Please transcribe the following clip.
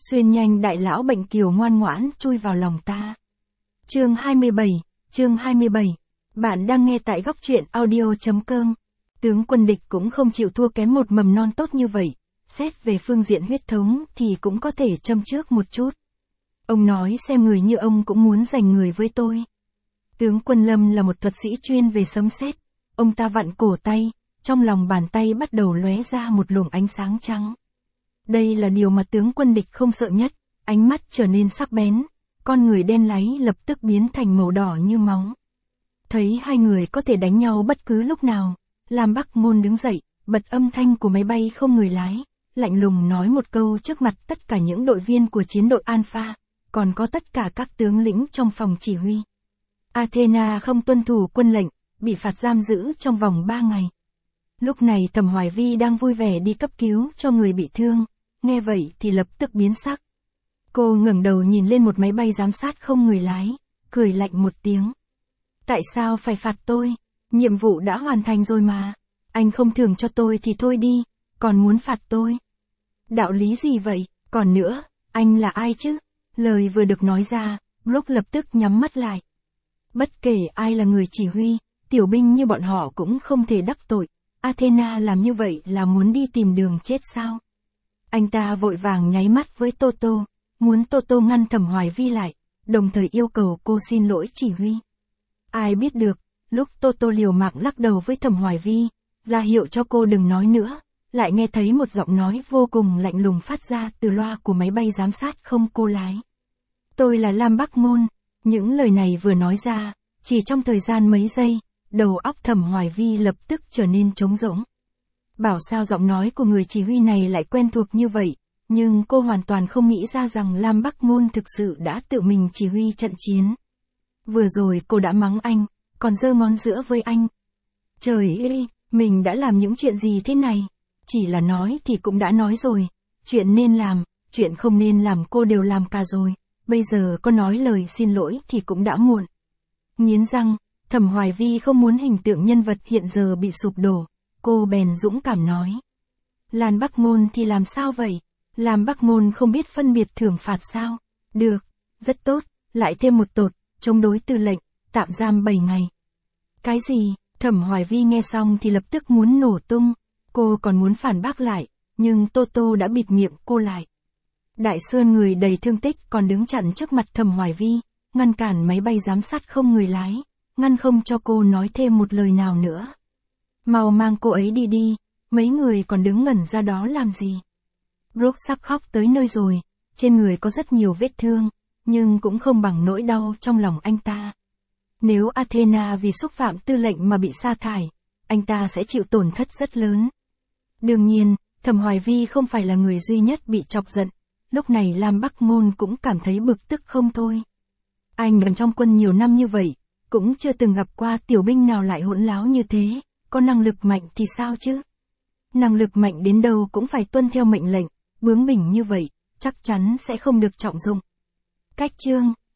Xuyên nhanh đại lão bệnh kiều ngoan ngoãn chui vào lòng ta. Chương 27. Bạn đang nghe tại góc truyện audio.com. Tướng quân địch cũng không chịu thua kém một mầm non tốt như vậy. Xét về phương diện huyết thống thì cũng có thể châm trước một chút. Ông nói xem người như ông cũng muốn giành người với tôi. Tướng quân Lâm là một thuật sĩ chuyên về sấm sét. Ông ta vặn cổ tay, trong lòng bàn tay bắt đầu lóe ra một luồng ánh sáng trắng. Đây là điều mà tướng quân địch không sợ nhất, ánh mắt trở nên sắc bén, con người đen láy lập tức biến thành màu đỏ như máu. Thấy hai người có thể đánh nhau bất cứ lúc nào, Lam Bắc Môn đứng dậy, bật âm thanh của máy bay không người lái, lạnh lùng nói một câu trước mặt tất cả những đội viên của chiến đội Alpha, còn có tất cả các tướng lĩnh trong phòng chỉ huy. Athena không tuân thủ quân lệnh, bị phạt giam giữ trong vòng 3 ngày. Lúc này Thẩm Hoài Vi đang vui vẻ đi cấp cứu cho người bị thương, nghe vậy thì lập tức biến sắc. Cô ngẩng đầu nhìn lên một máy bay giám sát không người lái, cười lạnh một tiếng. Tại sao phải phạt tôi? Nhiệm vụ đã hoàn thành rồi mà. Anh không thưởng cho tôi thì thôi đi, còn muốn phạt tôi. Đạo lý gì vậy? Còn nữa, anh là ai chứ? Lời vừa được nói ra, Brooke lập tức nhắm mắt lại. Bất kể ai là người chỉ huy, tiểu binh như bọn họ cũng không thể đắc tội. Athena làm như vậy là muốn đi tìm đường chết sao? Anh ta vội vàng nháy mắt với Toto, muốn Toto ngăn Thẩm Hoài Vi lại, đồng thời yêu cầu cô xin lỗi chỉ huy. Ai biết được, lúc Toto liều mạng lắc đầu với Thẩm Hoài Vi, ra hiệu cho cô đừng nói nữa, lại nghe thấy một giọng nói vô cùng lạnh lùng phát ra từ loa của máy bay giám sát không cô lái. Tôi là Lam Bắc Môn. Những lời này vừa nói ra, chỉ trong thời gian mấy giây, đầu óc Thẩm Hoài Vi lập tức trở nên trống rỗng. Bảo sao giọng nói của người chỉ huy này lại quen thuộc như vậy, nhưng cô hoàn toàn không nghĩ ra rằng Lam Bắc Môn thực sự đã tự mình chỉ huy trận chiến. Vừa rồi cô đã mắng anh, còn giơ ngón giữa với anh. Trời ơi, mình đã làm những chuyện gì thế này? Chỉ là nói thì cũng đã nói rồi, chuyện nên làm, chuyện không nên làm cô đều làm cả rồi, bây giờ có nói lời xin lỗi thì cũng đã muộn. Nghiến răng, Thẩm Hoài Vi không muốn hình tượng nhân vật hiện giờ bị sụp đổ, cô bèn dũng cảm nói. Lam Bắc Môn thì làm sao vậy? Lam Bắc Môn không biết phân biệt thưởng phạt sao? Được, rất tốt, lại thêm một tột, chống đối tư lệnh, tạm giam 7 ngày. Cái gì? Thẩm Hoài Vi nghe xong thì lập tức muốn nổ tung, cô còn muốn phản bác lại, nhưng Toto đã bịt miệng cô lại. Đại Sơn người đầy thương tích còn đứng chặn trước mặt Thẩm Hoài Vi, ngăn cản máy bay giám sát không người lái, ngăn không cho cô nói thêm một lời nào nữa. Mau mang cô ấy đi đi, mấy người còn đứng ngẩn ra đó làm gì? Brooke sắp khóc tới nơi rồi, trên người có rất nhiều vết thương, nhưng cũng không bằng nỗi đau trong lòng anh ta. Nếu Athena vì xúc phạm tư lệnh mà bị sa thải, anh ta sẽ chịu tổn thất rất lớn. Đương nhiên, Thẩm Hoài Vi không phải là người duy nhất bị chọc giận, lúc này Lam Bắc Môn cũng cảm thấy bực tức không thôi. Anh ở trong quân nhiều năm như vậy, cũng chưa từng gặp qua tiểu binh nào lại hỗn láo như thế, có năng lực mạnh thì sao chứ? Năng lực mạnh đến đâu cũng phải tuân theo mệnh lệnh, bướng bỉnh như vậy, chắc chắn sẽ không được trọng dụng. Cách chương